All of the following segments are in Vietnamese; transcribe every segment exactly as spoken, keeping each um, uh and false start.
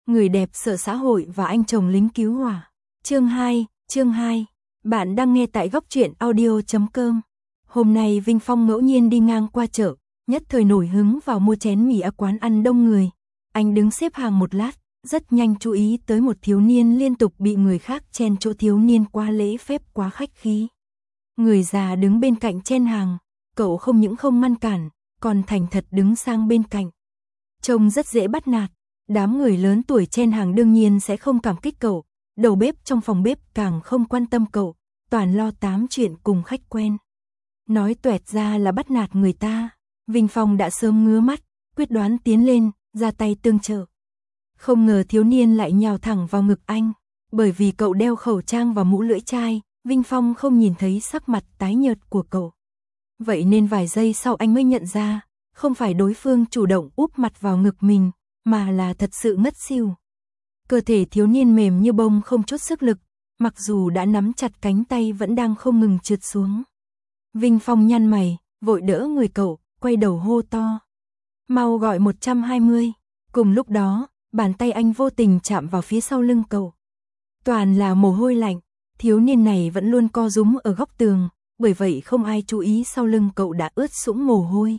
Người đẹp sợ xã hội và anh chồng lính cứu hỏa. Chương hai, chương hai. Bạn đang nghe tại góc truyện audio chấm com. Hôm nay Vinh Phong ngẫu nhiên đi ngang qua chợ, nhất thời nổi hứng vào mua chén mì ở quán ăn đông người. Anh đứng xếp hàng một lát, rất nhanh chú ý tới một thiếu niên liên tục bị người khác chen chỗ. Thiếu niên quá lễ phép, quá khách khí. Người già đứng bên cạnh chen hàng, cậu không những không ngăn cản, còn thành thật đứng sang bên cạnh. Trông rất dễ bắt nạt. Đám người lớn tuổi chen hàng đương nhiên sẽ không cảm kích cậu, đầu bếp trong phòng bếp càng không quan tâm cậu, toàn lo tám chuyện cùng khách quen. Nói toẹt ra là bắt nạt người ta. Vinh Phong đã sớm ngứa mắt, quyết đoán tiến lên, ra tay tương trợ. Không ngờ thiếu niên lại nhào thẳng vào ngực anh. Bởi vì cậu đeo khẩu trang và mũ lưỡi chai, Vinh Phong không nhìn thấy sắc mặt tái nhợt của cậu. Vậy nên vài giây sau anh mới nhận ra, không phải đối phương chủ động úp mặt vào ngực mình, mà là thật sự ngất xỉu. Cơ thể thiếu niên mềm như bông, không chút sức lực, mặc dù đã nắm chặt cánh tay vẫn đang không ngừng trượt xuống. Vinh Phong nhăn mày, vội đỡ người cậu, quay đầu hô to. Mau gọi một trăm hai mươi. Cùng lúc đó, bàn tay anh vô tình chạm vào phía sau lưng cậu. Toàn là mồ hôi lạnh, thiếu niên này vẫn luôn co rúm ở góc tường, bởi vậy không ai chú ý sau lưng cậu đã ướt sũng mồ hôi.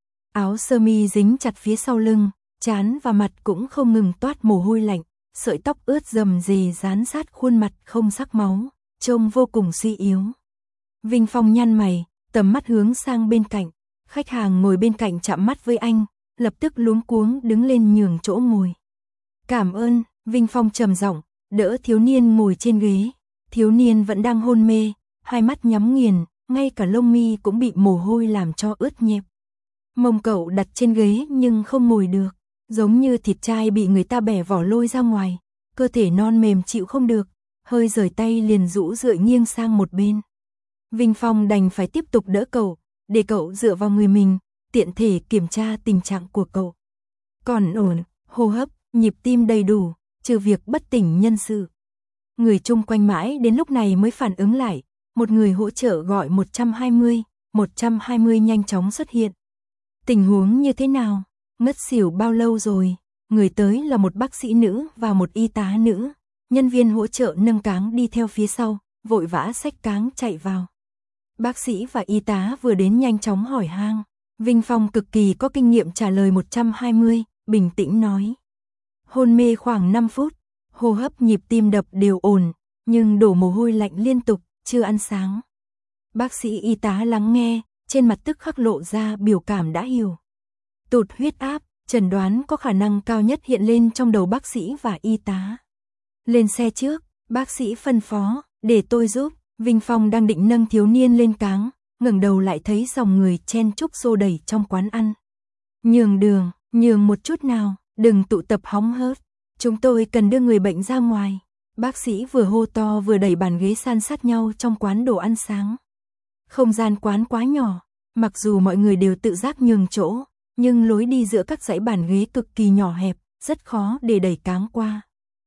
Áo sơ mi dính chặt phía sau lưng, trán và mặt cũng không ngừng toát mồ hôi lạnh, sợi tóc ướt rầm rề dán sát khuôn mặt không sắc máu, trông vô cùng suy yếu. Vinh Phong nhăn mày, tầm mắt hướng sang bên cạnh, khách hàng ngồi bên cạnh chạm mắt với anh, lập tức luống cuống đứng lên nhường chỗ ngồi. Cảm ơn, Vinh Phong trầm giọng, đỡ thiếu niên ngồi trên ghế. Thiếu niên vẫn đang hôn mê, hai mắt nhắm nghiền, ngay cả lông mi cũng bị mồ hôi làm cho ướt nhẹp. Mông cậu đặt trên ghế nhưng không ngồi được, giống như thịt chai bị người ta bẻ vỏ lôi ra ngoài, cơ thể non mềm chịu không được, hơi rời tay liền rũ rượi nghiêng sang một bên. Vinh Phong đành phải tiếp tục đỡ cậu, để cậu dựa vào người mình, tiện thể kiểm tra tình trạng của cậu. Còn ổn, hô hấp, nhịp tim đầy đủ, trừ việc bất tỉnh nhân sự. Người chung quanh mãi đến lúc này mới phản ứng lại, một người hỗ trợ gọi một trăm hai mươi, một trăm hai mươi nhanh chóng xuất hiện. Tình huống như thế nào? Ngất xỉu bao lâu rồi? Người tới là một bác sĩ nữ và một y tá nữ. Nhân viên hỗ trợ nâng cáng đi theo phía sau, vội vã xách cáng chạy vào. Bác sĩ và y tá vừa đến nhanh chóng hỏi han. Vinh Phong cực kỳ có kinh nghiệm trả lời một trăm hai mươi, bình tĩnh nói. Hôn mê khoảng năm phút, hô hấp nhịp tim đập đều ổn, nhưng đổ mồ hôi lạnh liên tục, chưa ăn sáng. Bác sĩ y tá lắng nghe, trên mặt tức khắc lộ ra biểu cảm đã hiểu. Tụt huyết áp, chẩn đoán có khả năng cao nhất hiện lên trong đầu bác sĩ và y tá. Lên xe trước, bác sĩ phân phó, để tôi giúp. Vinh Phong đang định nâng thiếu niên lên cáng, ngẩng đầu lại thấy dòng người chen chúc xô đẩy trong quán ăn. Nhường đường, nhường một chút nào, đừng tụ tập hóng hớt. Chúng tôi cần đưa người bệnh ra ngoài. Bác sĩ vừa hô to vừa đẩy bàn ghế san sát nhau trong quán đồ ăn sáng. Không gian quán quá nhỏ, mặc dù mọi người đều tự giác nhường chỗ, nhưng lối đi giữa các dãy bàn ghế cực kỳ nhỏ hẹp, rất khó để đẩy cáng qua.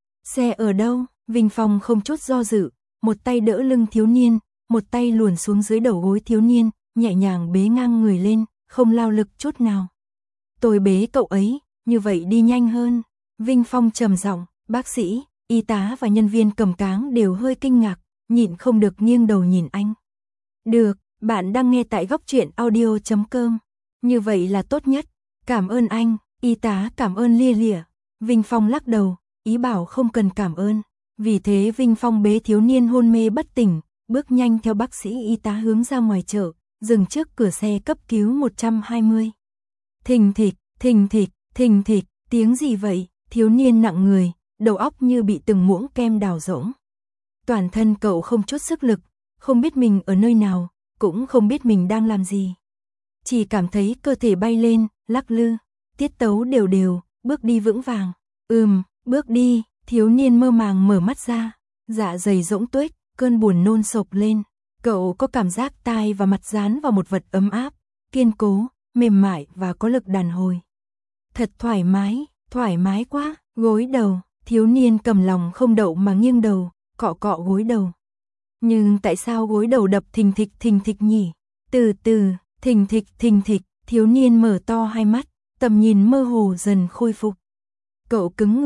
Xe ở đâu? Vinh Phong không chút do dự, một tay đỡ lưng thiếu niên, một tay luồn xuống dưới đầu gối thiếu niên, nhẹ nhàng bế ngang người lên, không lao lực chút nào. Tôi bế cậu ấy, như vậy đi nhanh hơn. Vinh Phong trầm giọng, bác sĩ, y tá và nhân viên cầm cáng đều hơi kinh ngạc, nhịn không được nghiêng đầu nhìn anh. Được, bạn đang nghe tại góc truyện audio chấm com. Như vậy là tốt nhất. Cảm ơn anh, y tá cảm ơn lia lịa. Vinh Phong lắc đầu, ý bảo không cần cảm ơn. Vì thế Vinh Phong bế thiếu niên hôn mê bất tỉnh, bước nhanh theo bác sĩ y tá hướng ra ngoài chợ, dừng trước cửa xe cấp cứu một trăm hai mươi. Thình thịch, thình thịch, thình thịch, tiếng gì vậy? Thiếu niên nặng người, đầu óc như bị từng muỗng kem đào rỗng. Toàn thân cậu không chút sức lực, không biết mình ở nơi nào, cũng không biết mình đang làm gì. Chỉ cảm thấy cơ thể bay lên, lắc lư, tiết tấu đều đều, bước đi vững vàng. Ừm, bước đi, thiếu niên mơ màng mở mắt ra, dạ dày rỗng tuếch, cơn buồn nôn sộc lên. Cậu có cảm giác tai và mặt dán vào một vật ấm áp, kiên cố, mềm mại và có lực đàn hồi. Thật thoải mái, thoải mái quá, gối đầu, thiếu niên cầm lòng không đậu mà nghiêng đầu, cọ cọ gối đầu. Nhưng tại sao gối đầu đập thình thịch thình thịch nhỉ? Từ từ, thình thịch thình thịch, thiếu niên mở to hai mắt, tầm nhìn mơ hồ dần khôi phục. Cậu cứng người,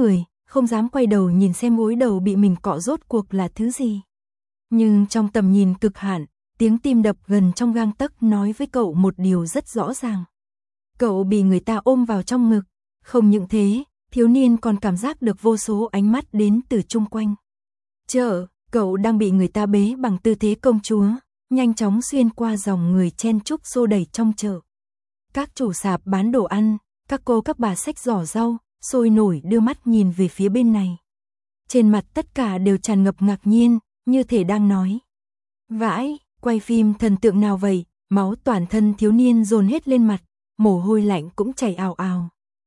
không dám quay đầu nhìn xem gối đầu bị mình cọ rốt cuộc là thứ gì. Nhưng trong tầm nhìn cực hạn, tiếng tim đập gần trong gang tấc nói với cậu một điều rất rõ ràng. Cậu bị người ta ôm vào trong ngực, không những thế, thiếu niên còn cảm giác được vô số ánh mắt đến từ chung quanh. Chợ, cậu đang bị người ta bế bằng tư thế công chúa, nhanh chóng xuyên qua dòng người chen chúc xô đẩy trong chợ. Các chủ sạp bán đồ ăn, các cô các bà xách giỏ rau, sôi nổi đưa mắt nhìn về phía bên này. Trên mặt tất cả đều tràn ngập ngạc nhiên, như thể đang nói. Vãi, quay phim thần tượng nào vậy, máu toàn thân thiếu niên dồn hết lên mặt, mồ hôi lạnh cũng chảy ào ào.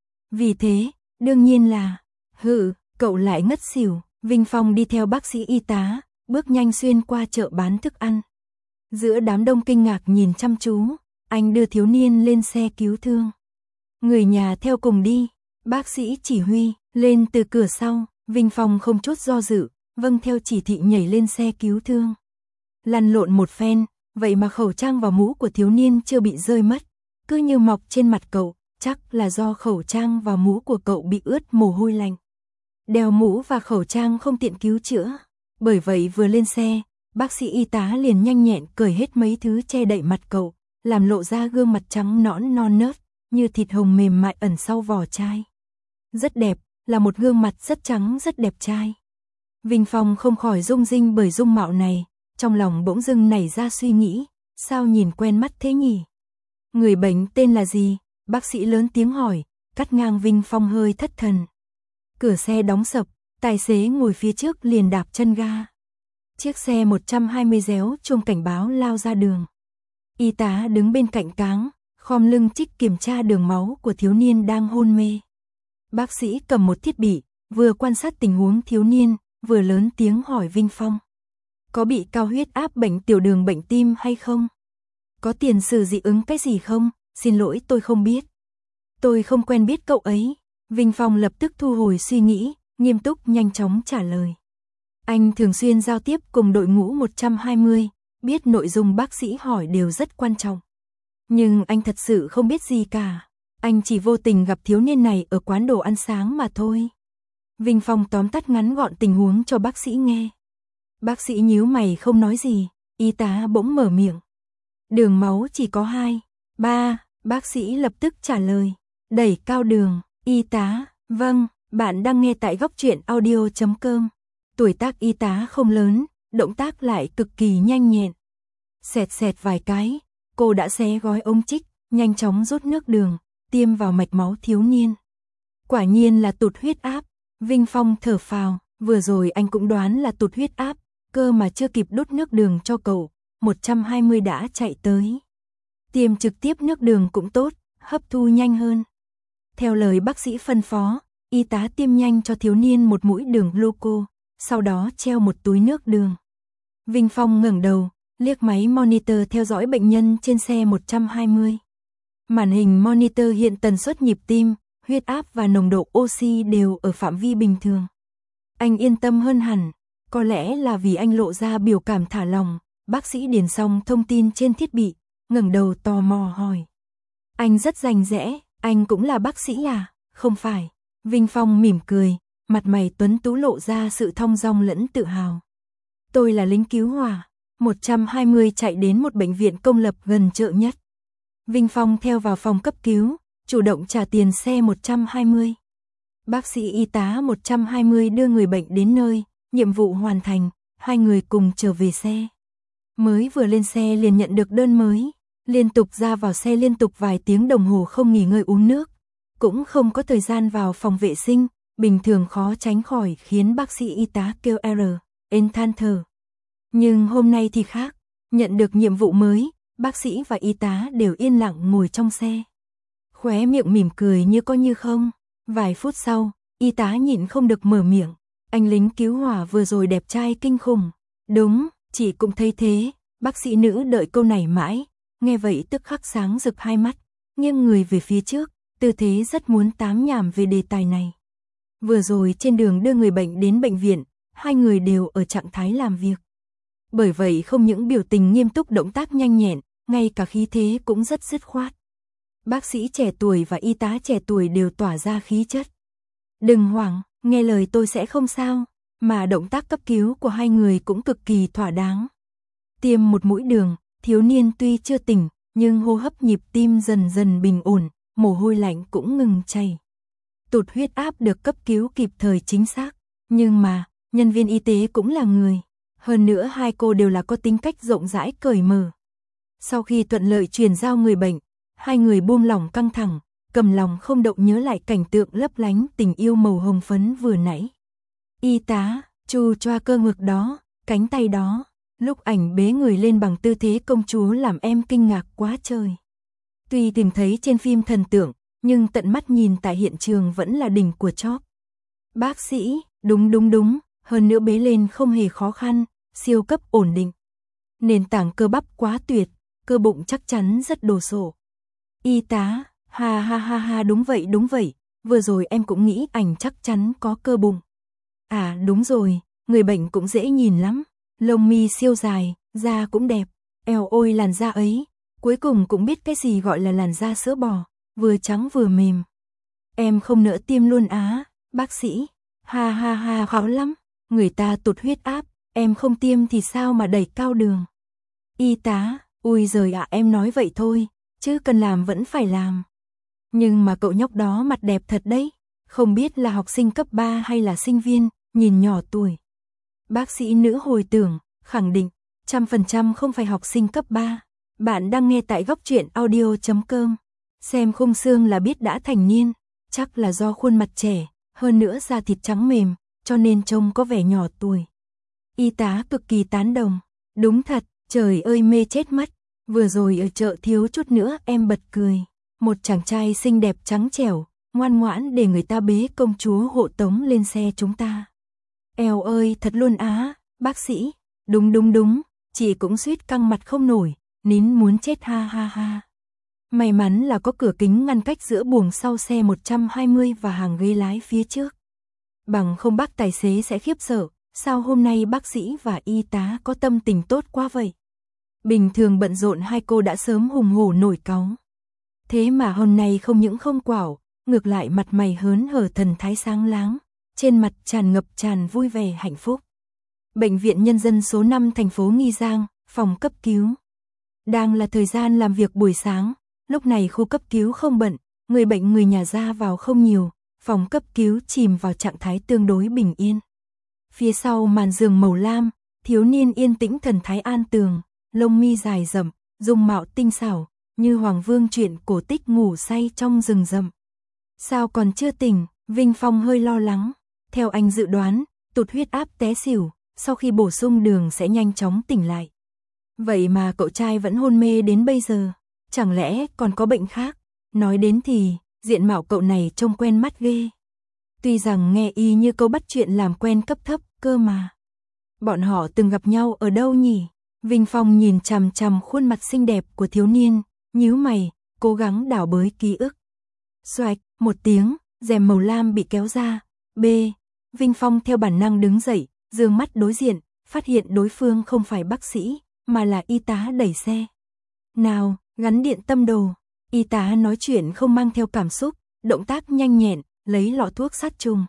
Vì thế, đương nhiên là, hự, cậu lại ngất xỉu. Vinh Phong đi theo bác sĩ y tá, bước nhanh xuyên qua chợ bán thức ăn. Giữa đám đông kinh ngạc nhìn chăm chú, anh đưa thiếu niên lên xe cứu thương. Người nhà theo cùng đi, bác sĩ chỉ huy, lên từ cửa sau, Vinh Phong không chút do dự, vâng theo chỉ thị nhảy lên xe cứu thương. Lăn lộn một phen, vậy mà khẩu trang và mũ của thiếu niên chưa bị rơi mất, cứ như mọc trên mặt cậu, chắc là do khẩu trang và mũ của cậu bị ướt mồ hôi lạnh. Đeo mũ và khẩu trang không tiện cứu chữa, bởi vậy vừa lên xe, bác sĩ y tá liền nhanh nhẹn cởi hết mấy thứ che đậy mặt cậu, làm lộ ra gương mặt trắng nõn non nớt, như thịt hồng mềm mại ẩn sau vỏ chai. Rất đẹp, là một gương mặt rất trắng rất đẹp trai. Vinh Phong không khỏi rung rinh bởi dung mạo này, trong lòng bỗng dưng nảy ra suy nghĩ, sao nhìn quen mắt thế nhỉ? Người bệnh tên là gì? Bác sĩ lớn tiếng hỏi, cắt ngang Vinh Phong hơi thất thần. Cửa xe đóng sập, tài xế ngồi phía trước liền đạp chân ga. Chiếc xe một trăm hai mươi réo chuông cảnh báo lao ra đường. Y tá đứng bên cạnh cáng, khom lưng trích kiểm tra đường máu của thiếu niên đang hôn mê. Bác sĩ cầm một thiết bị, vừa quan sát tình huống thiếu niên, vừa lớn tiếng hỏi Vinh Phong. Có bị cao huyết áp, bệnh tiểu đường, bệnh tim hay không? Có tiền sử dị ứng cái gì không? Xin lỗi, tôi không biết. Tôi không quen biết cậu ấy. Vinh Phong lập tức thu hồi suy nghĩ, nghiêm túc nhanh chóng trả lời. Anh thường xuyên giao tiếp cùng đội ngũ một trăm hai mươi, biết nội dung bác sĩ hỏi đều rất quan trọng. Nhưng anh thật sự không biết gì cả. Anh chỉ vô tình gặp thiếu niên này ở quán đồ ăn sáng mà thôi. Vinh Phong tóm tắt ngắn gọn tình huống cho bác sĩ nghe. Bác sĩ nhíu mày không nói gì, y tá bỗng mở miệng. Đường máu chỉ có hai, ba, bác sĩ lập tức trả lời. Đẩy cao đường, y tá, vâng, bạn đang nghe tại góc truyện audio chấm com. Tuổi tác y tá không lớn, động tác lại cực kỳ nhanh nhẹn. Xẹt xẹt vài cái, cô đã xé gói ống trích, nhanh chóng rút nước đường, tiêm vào mạch máu thiếu niên. Quả nhiên là tụt huyết áp. Vinh Phong thở phào, vừa rồi anh cũng đoán là tụt huyết áp, cơ mà chưa kịp đút nước đường cho cậu, một trăm hai mươi đã chạy tới. Tiêm trực tiếp nước đường cũng tốt, hấp thu nhanh hơn. Theo lời bác sĩ phân phó, y tá tiêm nhanh cho thiếu niên một mũi đường gluco, sau đó treo một túi nước đường. Vinh Phong ngẩng đầu, liếc máy monitor theo dõi bệnh nhân trên xe một trăm hai mươi. Màn hình monitor hiện tần suất nhịp tim, huyết áp và nồng độ oxy đều ở phạm vi bình thường. Anh yên tâm hơn hẳn, có lẽ là vì anh lộ ra biểu cảm thả lòng. Bác sĩ điền xong thông tin trên thiết bị, ngẩng đầu tò mò hỏi. Anh rất rành rẽ, anh cũng là bác sĩ à? Không phải. Vinh Phong mỉm cười, mặt mày tuấn tú lộ ra sự thong dong lẫn tự hào. Tôi là lính cứu hỏa, một trăm hai mươi chạy đến một bệnh viện công lập gần chợ nhất. Vinh Phong theo vào phòng cấp cứu, chủ động trả tiền xe một trăm hai mươi. Bác sĩ y tá một trăm hai mươi đưa người bệnh đến nơi, nhiệm vụ hoàn thành, hai người cùng trở về xe. Mới vừa lên xe liền nhận được đơn mới, liên tục ra vào xe liên tục vài tiếng đồng hồ không nghỉ ngơi uống nước, cũng không có thời gian vào phòng vệ sinh, bình thường khó tránh khỏi khiến bác sĩ y tá kêu R, ên than thở. Nhưng hôm nay thì khác, nhận được nhiệm vụ mới, bác sĩ và y tá đều yên lặng ngồi trong xe. Khóe miệng mỉm cười như có như không, vài phút sau, y tá nhịn không được mở miệng, anh lính cứu hỏa vừa rồi đẹp trai kinh khủng. Đúng, chị cũng thấy thế, bác sĩ nữ đợi câu này mãi, nghe vậy tức khắc sáng rực hai mắt, nghiêng người về phía trước, tư thế rất muốn tám nhảm về đề tài này. Vừa rồi trên đường đưa người bệnh đến bệnh viện, hai người đều ở trạng thái làm việc. Bởi vậy không những biểu tình nghiêm túc, động tác nhanh nhẹn, ngay cả khí thế cũng rất dứt khoát. Bác sĩ trẻ tuổi và y tá trẻ tuổi đều tỏa ra khí chất. Đừng hoảng, nghe lời tôi sẽ không sao, mà động tác cấp cứu của hai người cũng cực kỳ thỏa đáng. Tiêm một mũi đường, thiếu niên tuy chưa tỉnh, nhưng hô hấp nhịp tim dần dần bình ổn, mồ hôi lạnh cũng ngừng chảy. Tụt huyết áp được cấp cứu kịp thời chính xác, nhưng mà, nhân viên y tế cũng là người. Hơn nữa hai cô đều là có tính cách rộng rãi cởi mở. Sau khi thuận lợi truyền giao người bệnh, hai người buông lỏng căng thẳng, cầm lòng không động nhớ lại cảnh tượng lấp lánh tình yêu màu hồng phấn vừa nãy. Y tá, chu choa cơ ngực đó, cánh tay đó, lúc ảnh bế người lên bằng tư thế công chúa làm em kinh ngạc quá trời. Tuy tìm thấy trên phim thần tượng, nhưng tận mắt nhìn tại hiện trường vẫn là đỉnh của chóp. Bác sĩ, đúng đúng đúng, hơn nữa bế lên không hề khó khăn, siêu cấp ổn định. Nền tảng cơ bắp quá tuyệt, cơ bụng chắc chắn rất đồ sộ. Y tá, ha ha ha ha đúng vậy đúng vậy, vừa rồi em cũng nghĩ ảnh chắc chắn có cơ bụng. À đúng rồi, người bệnh cũng dễ nhìn lắm, lông mi siêu dài, da cũng đẹp, eo ôi làn da ấy, cuối cùng cũng biết cái gì gọi là làn da sữa bò, vừa trắng vừa mềm. Em không nỡ tiêm luôn á, bác sĩ, ha ha ha khó lắm, người ta tụt huyết áp, em không tiêm thì sao mà đẩy cao đường. Y tá, ui giời ạ em nói vậy thôi, chứ cần làm vẫn phải làm. Nhưng mà cậu nhóc đó mặt đẹp thật đấy, không biết là học sinh cấp ba hay là sinh viên, nhìn nhỏ tuổi. Bác sĩ nữ hồi tưởng, khẳng định, trăm phần trăm không phải học sinh cấp ba. Bạn đang nghe tại góc truyện audio chấm com. Xem khung xương là biết đã thành niên, chắc là do khuôn mặt trẻ, hơn nữa da thịt trắng mềm, cho nên trông có vẻ nhỏ tuổi. Y tá cực kỳ tán đồng, đúng thật, trời ơi mê chết mất, vừa rồi ở chợ thiếu chút nữa em bật cười. Một chàng trai xinh đẹp trắng trẻo, ngoan ngoãn để người ta bế công chúa hộ tống lên xe chúng ta. Eo ơi thật luôn á, bác sĩ, đúng đúng đúng, chị cũng suýt căng mặt không nổi, nín muốn chết ha ha ha. May mắn là có cửa kính ngăn cách giữa buồng sau xe một trăm hai mươi và hàng ghế lái phía trước. Bằng không bác tài xế sẽ khiếp sợ, sao hôm nay bác sĩ và y tá có tâm tình tốt quá vậy. Bình thường bận rộn hai cô đã sớm hùng hổ nổi cáu. Thế mà hôm nay không những không quảo, ngược lại mặt mày hớn hở thần thái sáng láng, trên mặt tràn ngập tràn vui vẻ hạnh phúc. Bệnh viện Nhân dân số năm thành phố Nghi Giang, phòng cấp cứu. Đang là thời gian làm việc buổi sáng, lúc này khu cấp cứu không bận, người bệnh người nhà ra vào không nhiều, phòng cấp cứu chìm vào trạng thái tương đối bình yên. Phía sau màn giường màu lam, thiếu niên yên tĩnh thần thái an tường, lông mi dài rậm, dung mạo tinh xảo, như hoàng vương truyện cổ tích ngủ say trong rừng rậm. Sao còn chưa tỉnh, Vinh Phong hơi lo lắng, theo anh dự đoán, tụt huyết áp té xỉu, sau khi bổ sung đường sẽ nhanh chóng tỉnh lại. Vậy mà cậu trai vẫn hôn mê đến bây giờ, chẳng lẽ còn có bệnh khác? Nói đến thì, diện mạo cậu này trông quen mắt ghê. Tuy rằng nghe y như câu bắt chuyện làm quen cấp thấp cơ mà. Bọn họ từng gặp nhau ở đâu nhỉ? Vinh Phong nhìn chằm chằm khuôn mặt xinh đẹp của thiếu niên, nhíu mày, cố gắng đảo bới ký ức. Xoạch, một tiếng, rèm màu lam bị kéo ra. B. Vinh Phong theo bản năng đứng dậy, dương mắt đối diện, phát hiện đối phương không phải bác sĩ, mà là y tá đẩy xe. Nào, gắn điện tâm đồ. Y tá nói chuyện không mang theo cảm xúc, động tác nhanh nhẹn, lấy lọ thuốc sát trùng.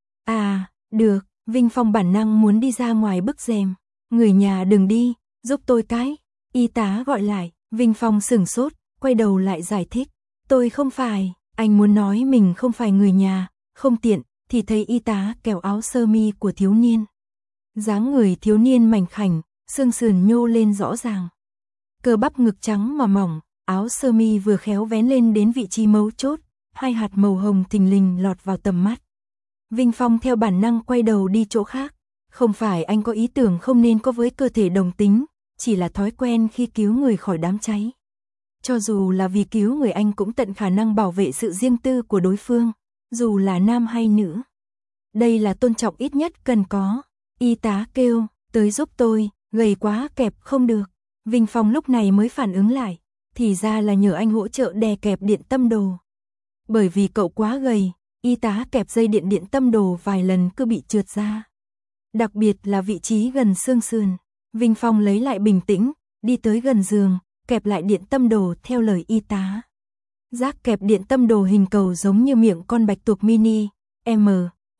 À, được, Vinh Phong bản năng muốn đi ra ngoài bức rèm. Người nhà đừng đi, giúp tôi cái. Y tá gọi lại, Vinh Phong sửng sốt, quay đầu lại giải thích. Tôi không phải, anh muốn nói mình không phải người nhà, không tiện, thì thấy y tá kéo áo sơ mi của thiếu niên. Dáng người thiếu niên mảnh khảnh, xương sườn nhô lên rõ ràng. Cơ bắp ngực trắng mà mỏng, áo sơ mi vừa khéo vén lên đến vị trí mấu chốt, hai hạt màu hồng thình lình lọt vào tầm mắt. Vinh Phong theo bản năng quay đầu đi chỗ khác, không phải anh có ý tưởng không nên có với cơ thể đồng tính, chỉ là thói quen khi cứu người khỏi đám cháy. Cho dù là vì cứu người anh cũng tận khả năng bảo vệ sự riêng tư của đối phương, dù là nam hay nữ. Đây là tôn trọng ít nhất cần có. Y tá kêu, tới giúp tôi, gầy quá kẹp không được. Vinh Phong lúc này mới phản ứng lại, thì ra là nhờ anh hỗ trợ đè kẹp điện tâm đồ. Bởi vì cậu quá gầy, y tá kẹp dây điện điện tâm đồ vài lần cứ bị trượt ra. Đặc biệt là vị trí gần xương sườn. Vinh Phong lấy lại bình tĩnh, đi tới gần giường, kẹp lại điện tâm đồ theo lời y tá. Giác kẹp điện tâm đồ hình cầu giống như miệng con bạch tuộc mini, M,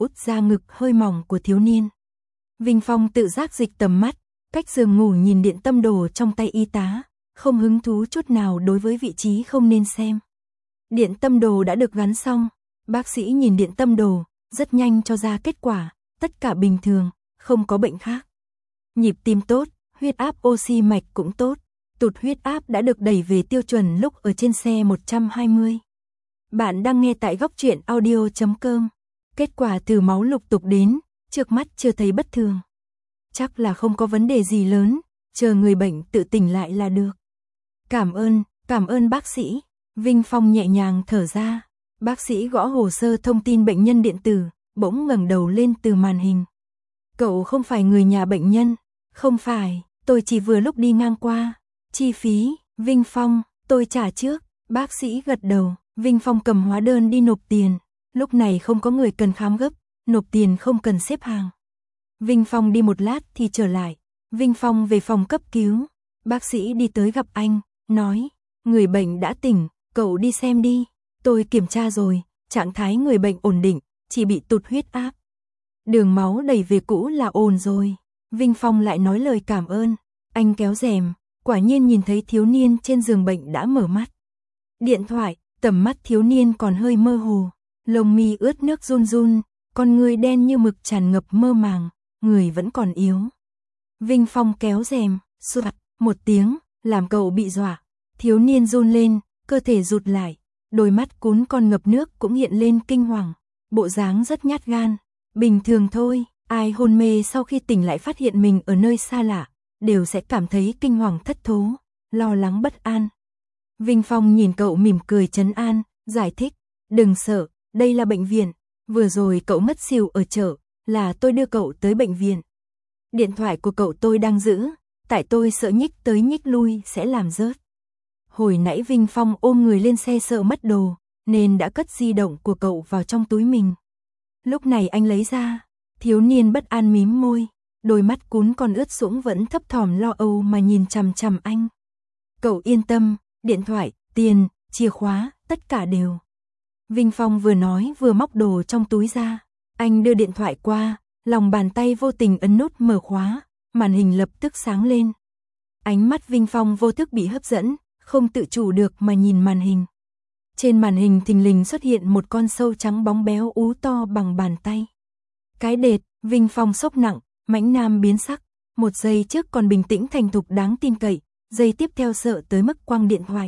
út ra ngực hơi mỏng của thiếu niên. Vinh Phong tự giác dịch tầm mắt, cách giường ngủ nhìn điện tâm đồ trong tay y tá, không hứng thú chút nào đối với vị trí không nên xem. Điện tâm đồ đã được gắn xong, bác sĩ nhìn điện tâm đồ, rất nhanh cho ra kết quả, tất cả bình thường, không có bệnh khác. Nhịp tim tốt, huyết áp oxy mạch cũng tốt, tụt huyết áp đã được đẩy về tiêu chuẩn lúc ở trên xe một trăm hai mươi. Bạn đang nghe tại góc truyện audio chấm com. Kết quả thử máu lục tục đến, trước mắt chưa thấy bất thường. Chắc là không có vấn đề gì lớn, chờ người bệnh tự tỉnh lại là được. Cảm ơn, cảm ơn bác sĩ. Vinh Phong nhẹ nhàng thở ra. Bác sĩ gõ hồ sơ thông tin bệnh nhân điện tử, bỗng ngẩng đầu lên từ màn hình. Cậu không phải người nhà bệnh nhân. Không phải, tôi chỉ vừa lúc đi ngang qua. Chi phí, Vinh Phong, tôi trả trước. Bác sĩ gật đầu, Vinh Phong cầm hóa đơn đi nộp tiền. Lúc này không có người cần khám gấp, nộp tiền không cần xếp hàng. Vinh Phong đi một lát thì trở lại. Vinh Phong về phòng cấp cứu. Bác sĩ đi tới gặp anh, nói, người bệnh đã tỉnh, cậu đi xem đi. Tôi kiểm tra rồi, trạng thái người bệnh ổn định, chỉ bị tụt huyết áp. Đường máu đẩy về cũ là ổn rồi. Vinh Phong lại nói lời cảm ơn. Anh kéo rèm, quả nhiên nhìn thấy thiếu niên trên giường bệnh đã mở mắt. Điện thoại, tầm mắt thiếu niên còn hơi mơ hồ, lông mi ướt nước run run, con người đen như mực tràn ngập mơ màng, người vẫn còn yếu. Vinh Phong kéo rèm, soạt một tiếng, làm cậu bị dọa. Thiếu niên run lên, cơ thể rụt lại, đôi mắt cún con ngập nước cũng hiện lên kinh hoàng, bộ dáng rất nhát gan. Bình thường thôi, ai hôn mê sau khi tỉnh lại phát hiện mình ở nơi xa lạ, đều sẽ cảm thấy kinh hoàng thất thố, lo lắng bất an. Vinh Phong nhìn cậu mỉm cười trấn an, giải thích, đừng sợ, đây là bệnh viện, vừa rồi cậu ngất xỉu ở chợ, là tôi đưa cậu tới bệnh viện. Điện thoại của cậu tôi đang giữ, tại tôi sợ nhích tới nhích lui sẽ làm rớt. Hồi nãy Vinh Phong ôm người lên xe sợ mất đồ, nên đã cất di động của cậu vào trong túi mình. Lúc này anh lấy ra, thiếu niên bất an mím môi, đôi mắt cún còn ướt sũng vẫn thấp thỏm lo âu mà nhìn chằm chằm anh. Cậu yên tâm, điện thoại, tiền, chìa khóa, tất cả đều. Vinh Phong vừa nói vừa móc đồ trong túi ra, anh đưa điện thoại qua, lòng bàn tay vô tình ấn nút mở khóa, màn hình lập tức sáng lên. Ánh mắt Vinh Phong vô thức bị hấp dẫn, không tự chủ được mà nhìn màn hình. Trên màn hình thình lình xuất hiện một con sâu trắng bóng béo ú to bằng bàn tay. Cái đệt, Vinh Phong sốc nặng, mãnh nam biến sắc, một giây trước còn bình tĩnh thành thục đáng tin cậy, giây tiếp theo sợ tới mức quăng điện thoại.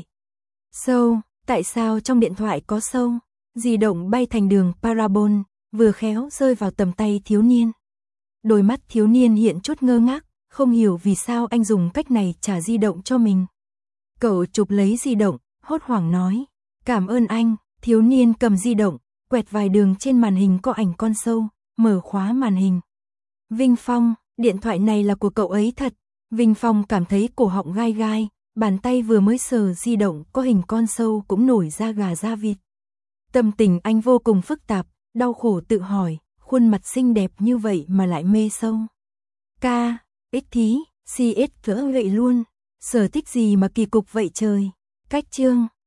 Sâu, tại sao trong điện thoại có sâu? Di động bay thành đường parabol, vừa khéo rơi vào tầm tay thiếu niên. Đôi mắt thiếu niên hiện chút ngơ ngác, không hiểu vì sao anh dùng cách này trả di động cho mình. Cậu chụp lấy di động, hốt hoảng nói, cảm ơn anh. Thiếu niên cầm di động, quẹt vài đường trên màn hình có ảnh con sâu, mở khóa màn hình. Vinh Phong, điện thoại này là của cậu ấy thật. Vinh Phong cảm thấy cổ họng gai gai, bàn tay vừa mới sờ di động có hình con sâu cũng nổi da gà da vịt. Tâm tình anh vô cùng phức tạp, đau khổ tự hỏi, khuôn mặt xinh đẹp như vậy mà lại mê sâu. Ca, ích thí, si ết cỡ vậy luôn, sở thích gì mà kỳ cục vậy trời. Cách chương